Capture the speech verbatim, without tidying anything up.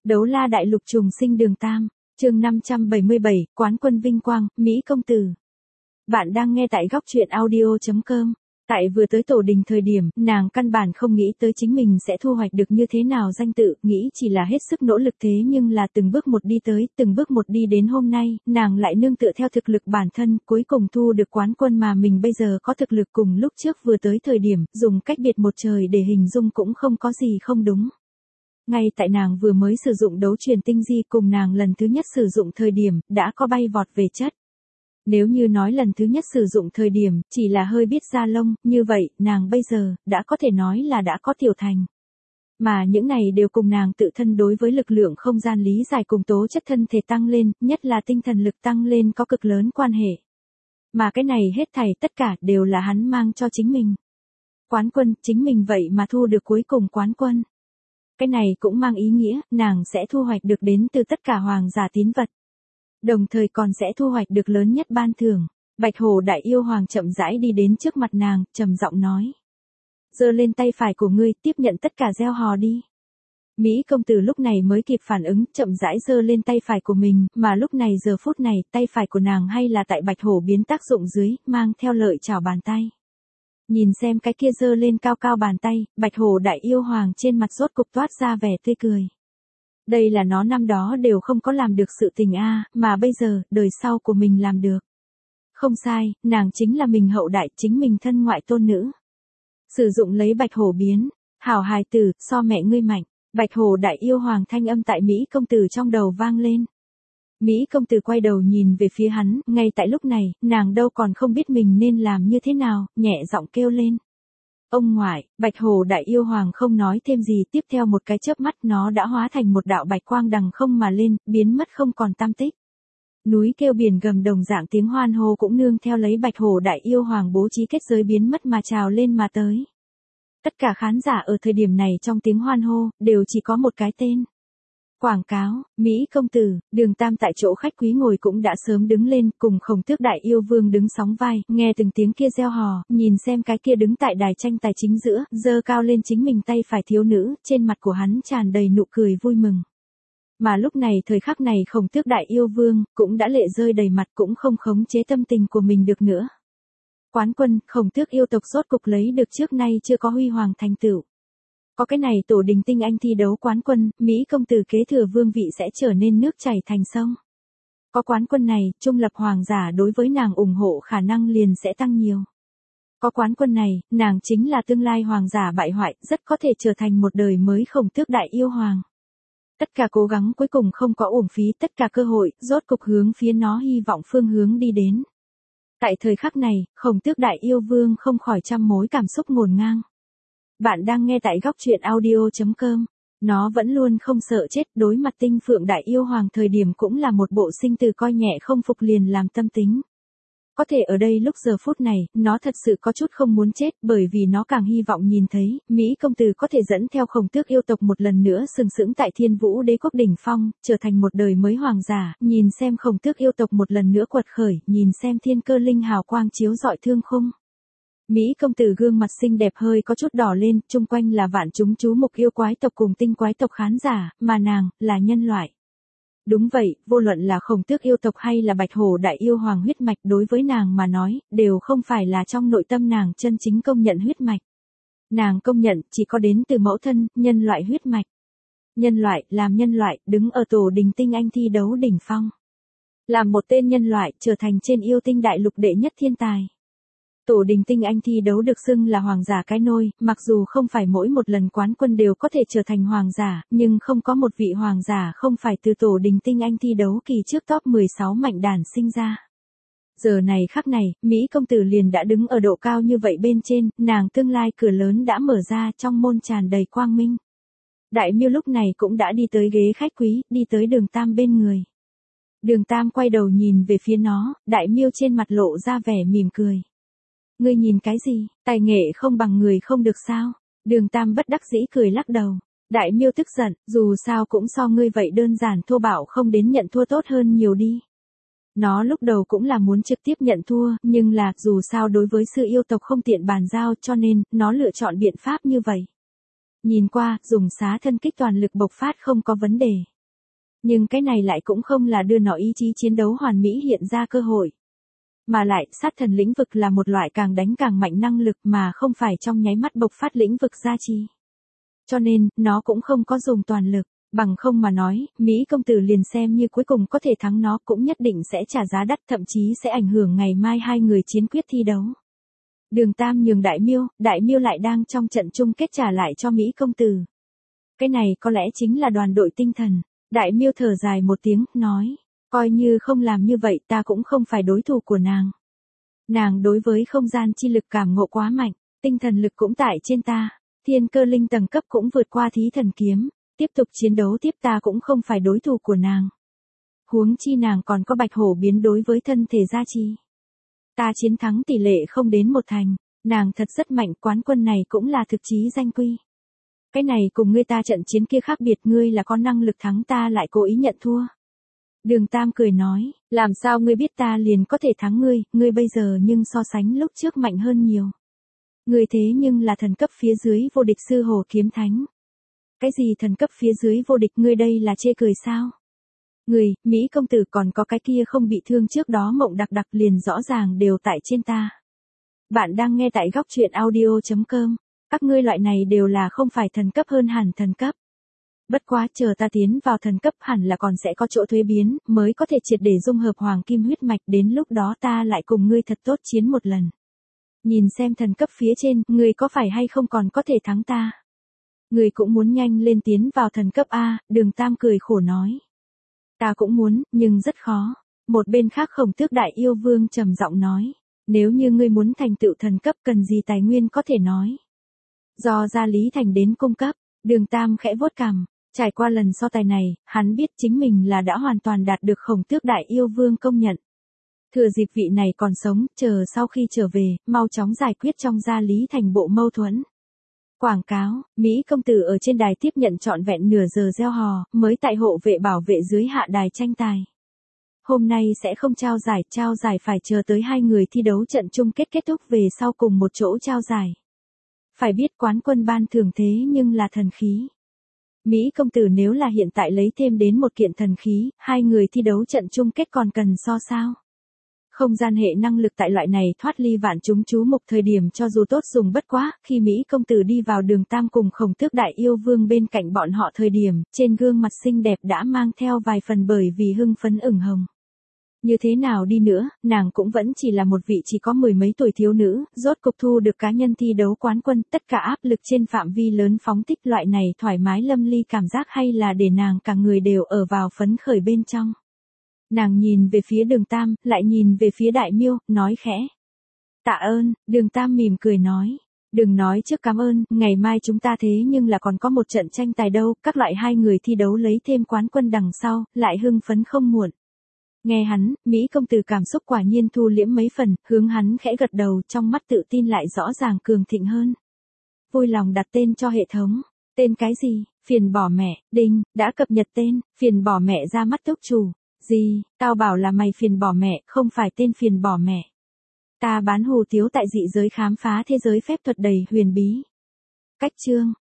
Đấu la đại lục trùng sinh đường Tam, chương năm trăm bảy mươi bảy, quán quân vinh quang, Mỹ công tử. Bạn đang nghe tại góc truyện audio chấm com. Tại vừa tới tổ đình thời điểm, nàng căn bản không nghĩ tới chính mình sẽ thu hoạch được như thế nào danh tự, nghĩ chỉ là hết sức nỗ lực thế nhưng là từng bước một đi tới, từng bước một đi đến hôm nay, nàng lại nương tựa theo thực lực bản thân, cuối cùng thu được quán quân mà mình bây giờ có thực lực cùng lúc trước vừa tới thời điểm, dùng cách biệt một trời để hình dung cũng không có gì không đúng. Ngay tại nàng vừa mới sử dụng đấu truyền tinh di cùng nàng lần thứ nhất sử dụng thời điểm, đã có bay vọt về chất. Nếu như nói lần thứ nhất sử dụng thời điểm, chỉ là hơi biết da lông, như vậy, nàng bây giờ, đã có thể nói là đã có tiểu thành. Mà những này đều cùng nàng tự thân đối với lực lượng không gian lý giải cùng tố chất thân thể tăng lên, nhất là tinh thần lực tăng lên có cực lớn quan hệ. Mà cái này hết thảy tất cả đều là hắn mang cho chính mình. Quán quân, chính mình vậy mà thu được cuối cùng quán quân. Cái này cũng mang ý nghĩa, nàng sẽ thu hoạch được đến từ tất cả hoàng giả tín vật. Đồng thời còn sẽ thu hoạch được lớn nhất ban thưởng. Bạch Hổ đại yêu hoàng chậm rãi đi đến trước mặt nàng, trầm giọng nói. Giơ lên tay phải của ngươi, tiếp nhận tất cả gieo hò đi. Mỹ công tử lúc này mới kịp phản ứng, chậm rãi giơ lên tay phải của mình, mà lúc này giờ phút này, tay phải của nàng hay là tại Bạch Hổ biến tác dụng dưới, mang theo lợi chảo bàn tay. Nhìn xem cái kia giơ lên cao cao bàn tay, Bạch Hổ đại yêu hoàng trên mặt rốt cục toát ra vẻ tươi cười. Đây là nó năm đó đều không có làm được sự tình a, mà bây giờ, đời sau của mình làm được. Không sai, nàng chính là mình hậu đại, chính mình thân ngoại tôn nữ. Sử dụng lấy Bạch Hổ biến, hảo hài tử, so mẹ ngươi mạnh, Bạch Hổ đại yêu hoàng thanh âm tại Mỹ công tử trong đầu vang lên. Mỹ công tử quay đầu nhìn về phía hắn, ngay tại lúc này, nàng đâu còn không biết mình nên làm như thế nào, nhẹ giọng kêu lên. Ông ngoại, Bạch Hổ đại yêu hoàng không nói thêm gì, tiếp theo một cái chớp mắt nó đã hóa thành một đạo bạch quang đằng không mà lên, biến mất không còn tăm tích. Núi kêu biển gầm đồng dạng tiếng hoan hô cũng nương theo lấy Bạch Hổ đại yêu hoàng bố trí kết giới biến mất mà trào lên mà tới. Tất cả khán giả ở thời điểm này trong tiếng hoan hô, đều chỉ có một cái tên. Quảng cáo, Mỹ công tử, Đường Tam tại chỗ khách quý ngồi cũng đã sớm đứng lên, cùng Khổng Tước đại yêu vương đứng sóng vai, nghe từng tiếng kia reo hò, nhìn xem cái kia đứng tại đài tranh tài chính giữa, giơ cao lên chính mình tay phải thiếu nữ, trên mặt của hắn tràn đầy nụ cười vui mừng. Mà lúc này thời khắc này Khổng Tước đại yêu vương, cũng đã lệ rơi đầy mặt cũng không khống chế tâm tình của mình được nữa. Quán quân, Khổng Tước yêu tộc rốt cục lấy được trước nay chưa có huy hoàng thành tựu. Có cái này tổ đình tinh anh thi đấu quán quân, Mỹ công tử kế thừa vương vị sẽ trở nên nước chảy thành sông. Có quán quân này, trung lập hoàng giả đối với nàng ủng hộ khả năng liền sẽ tăng nhiều. Có quán quân này, nàng chính là tương lai hoàng giả bại hoại, rất có thể trở thành một đời mới Khổng Tước đại yêu hoàng. Tất cả cố gắng cuối cùng không có uổng phí, tất cả cơ hội, rốt cục hướng phía nó hy vọng phương hướng đi đến. Tại thời khắc này, Khổng Tước đại yêu vương không khỏi trăm mối cảm xúc ngổn ngang. Bạn đang nghe tại góc truyện audio chấm com. Nó vẫn luôn không sợ chết, đối mặt tinh phượng đại yêu hoàng thời điểm cũng là một bộ sinh từ coi nhẹ không phục liền làm tâm tính. Có thể ở đây lúc giờ phút này, nó thật sự có chút không muốn chết, bởi vì nó càng hy vọng nhìn thấy, Mỹ công tử có thể dẫn theo Khổng Tước yêu tộc một lần nữa sừng sững tại Thiên Vũ đế quốc đỉnh phong, trở thành một đời mới hoàng giả, nhìn xem Khổng Tước yêu tộc một lần nữa quật khởi, nhìn xem thiên cơ linh hào quang chiếu rọi thương khung. Mỹ công tử gương mặt xinh đẹp hơi có chút đỏ lên, chung quanh là vạn chúng chú mục yêu quái tộc cùng tinh quái tộc khán giả, mà nàng, là nhân loại. Đúng vậy, vô luận là Khổng Tước yêu tộc hay là Bạch Hổ đại yêu hoàng huyết mạch đối với nàng mà nói, đều không phải là trong nội tâm nàng chân chính công nhận huyết mạch. Nàng công nhận chỉ có đến từ mẫu thân, nhân loại huyết mạch. Nhân loại, làm nhân loại, đứng ở tổ đình tinh anh thi đấu đỉnh phong. Làm một tên nhân loại, trở thành trên yêu tinh đại lục đệ nhất thiên tài. Tổ đình tinh anh thi đấu được xưng là hoàng giả cái nôi, mặc dù không phải mỗi một lần quán quân đều có thể trở thành hoàng giả, nhưng không có một vị hoàng giả không phải từ tổ đình tinh anh thi đấu kỳ trước top mười sáu mạnh đàn sinh ra. Giờ này khắc này, Mỹ công tử liền đã đứng ở độ cao như vậy bên trên, nàng tương lai cửa lớn đã mở ra trong môn tràn đầy quang minh. Đại Miêu lúc này cũng đã đi tới ghế khách quý, đi tới Đường Tam bên người. Đường Tam quay đầu nhìn về phía nó, Đại Miêu trên mặt lộ ra vẻ mỉm cười. Ngươi nhìn cái gì, tài nghệ không bằng người không được sao? Đường Tam bất đắc dĩ cười lắc đầu. Đại Miêu tức giận, dù sao cũng so ngươi vậy đơn giản thô bạo không đến nhận thua tốt hơn nhiều đi. Nó lúc đầu cũng là muốn trực tiếp nhận thua, nhưng là dù sao đối với sư yêu tộc không tiện bàn giao cho nên, nó lựa chọn biện pháp như vậy. Nhìn qua, dùng xá thân kích toàn lực bộc phát không có vấn đề. Nhưng cái này lại cũng không là đưa nó ý chí chiến đấu hoàn mỹ hiện ra cơ hội. Mà lại, sát thần lĩnh vực là một loại càng đánh càng mạnh năng lực mà không phải trong nháy mắt bộc phát lĩnh vực gia trì. Cho nên, nó cũng không có dùng toàn lực, bằng không mà nói, Mỹ công tử liền xem như cuối cùng có thể thắng nó cũng nhất định sẽ trả giá đắt, thậm chí sẽ ảnh hưởng ngày mai hai người chiến quyết thi đấu. Đường Tam nhường Đại Miêu, Đại Miêu lại đang trong trận chung kết trả lại cho Mỹ công tử. Cái này có lẽ chính là đoàn đội tinh thần. Đại Miêu thở dài một tiếng, nói, coi như không làm như vậy ta cũng không phải đối thủ của nàng. Nàng đối với không gian chi lực cảm ngộ quá mạnh, tinh thần lực cũng tại trên ta, thiên cơ linh tầng cấp cũng vượt qua thí thần kiếm, tiếp tục chiến đấu tiếp ta cũng không phải đối thủ của nàng. Huống chi nàng còn có bạch hổ biến đối với thân thể gia trì. Ta chiến thắng tỷ lệ không đến một thành, nàng thật rất mạnh, quán quân này cũng là thực chí danh quy. Cái này cùng ngươi ta trận chiến kia khác biệt, ngươi là có năng lực thắng ta lại cố ý nhận thua. Đường Tam cười nói, làm sao ngươi biết ta liền có thể thắng ngươi, ngươi bây giờ nhưng so sánh lúc trước mạnh hơn nhiều. Ngươi thế nhưng là thần cấp phía dưới vô địch sư Hồ Kiếm Thánh. Cái gì thần cấp phía dưới vô địch, ngươi đây là chê cười sao? Ngươi, Mỹ công tử còn có cái kia không bị thương trước đó mộng đặc đặc liền rõ ràng đều tại trên ta. Bạn đang nghe tại góc truyện audio chấm com. Các ngươi loại này đều là không phải thần cấp hơn hẳn thần cấp. Bất quá chờ ta tiến vào thần cấp hẳn là còn sẽ có chỗ thuế biến, mới có thể triệt để dung hợp hoàng kim huyết mạch, đến lúc đó ta lại cùng ngươi thật tốt chiến một lần. Nhìn xem thần cấp phía trên, ngươi có phải hay không còn có thể thắng ta. Ngươi cũng muốn nhanh lên tiến vào thần cấp A, Đường Tam cười khổ nói. Ta cũng muốn, nhưng rất khó. Một bên khác Khổng Tước Đại Yêu Vương trầm giọng nói. Nếu như ngươi muốn thành tựu thần cấp cần gì tài nguyên có thể nói. Do Gia Lý Thành đến cung cấp, Đường Tam khẽ vuốt cằm, trải qua lần so tài này, hắn biết chính mình là đã hoàn toàn đạt được Khổng Tước Đại Yêu Vương công nhận. Thừa dịp vị này còn sống, chờ sau khi trở về, mau chóng giải quyết trong Gia Lý Thành bộ mâu thuẫn. Quảng cáo, Mỹ công tử ở trên đài tiếp nhận trọn vẹn nửa giờ reo hò, mới tại hộ vệ bảo vệ dưới hạ đài tranh tài. Hôm nay sẽ không trao giải, trao giải phải chờ tới hai người thi đấu trận chung kết kết thúc về sau cùng một chỗ trao giải. Phải biết quán quân ban thưởng thế nhưng là thần khí. Mỹ công tử nếu là hiện tại lấy thêm đến một kiện thần khí, hai người thi đấu trận chung kết còn cần so sao? Không gian hệ năng lực tại loại này thoát ly vạn chúng chú mục thời điểm cho dù tốt dùng bất quá, khi Mỹ công tử đi vào Đường Tam cùng Khổng Tước Đại Yêu Vương bên cạnh bọn họ thời điểm, trên gương mặt xinh đẹp đã mang theo vài phần bởi vì hưng phấn ửng hồng. Như thế nào đi nữa, nàng cũng vẫn chỉ là một vị chỉ có mười mấy tuổi thiếu nữ, rốt cục thu được cá nhân thi đấu quán quân, tất cả áp lực trên phạm vi lớn phóng thích, loại này thoải mái lâm ly cảm giác hay là để nàng cả người đều ở vào phấn khởi bên trong. Nàng nhìn về phía Đường Tam, lại nhìn về phía Đại Miêu, nói khẽ. Tạ ơn, Đường Tam mỉm cười nói. Đừng nói trước cảm ơn, ngày mai chúng ta thế nhưng là còn có một trận tranh tài đâu, các loại hai người thi đấu lấy thêm quán quân đằng sau, lại hưng phấn không muộn. Nghe hắn, Mỹ công tử cảm xúc quả nhiên thu liễm mấy phần, hướng hắn khẽ gật đầu, trong mắt tự tin lại rõ ràng cường thịnh hơn. Vui lòng đặt tên cho hệ thống. Tên cái gì? Phiền bỏ mẹ, đinh, đã cập nhật tên, phiền bỏ mẹ ra mắt túc chủ. Gì, tao bảo là mày phiền bỏ mẹ, không phải tên phiền bỏ mẹ. Ta bán hủ tiếu tại dị giới khám phá thế giới phép thuật đầy huyền bí. Cách chương.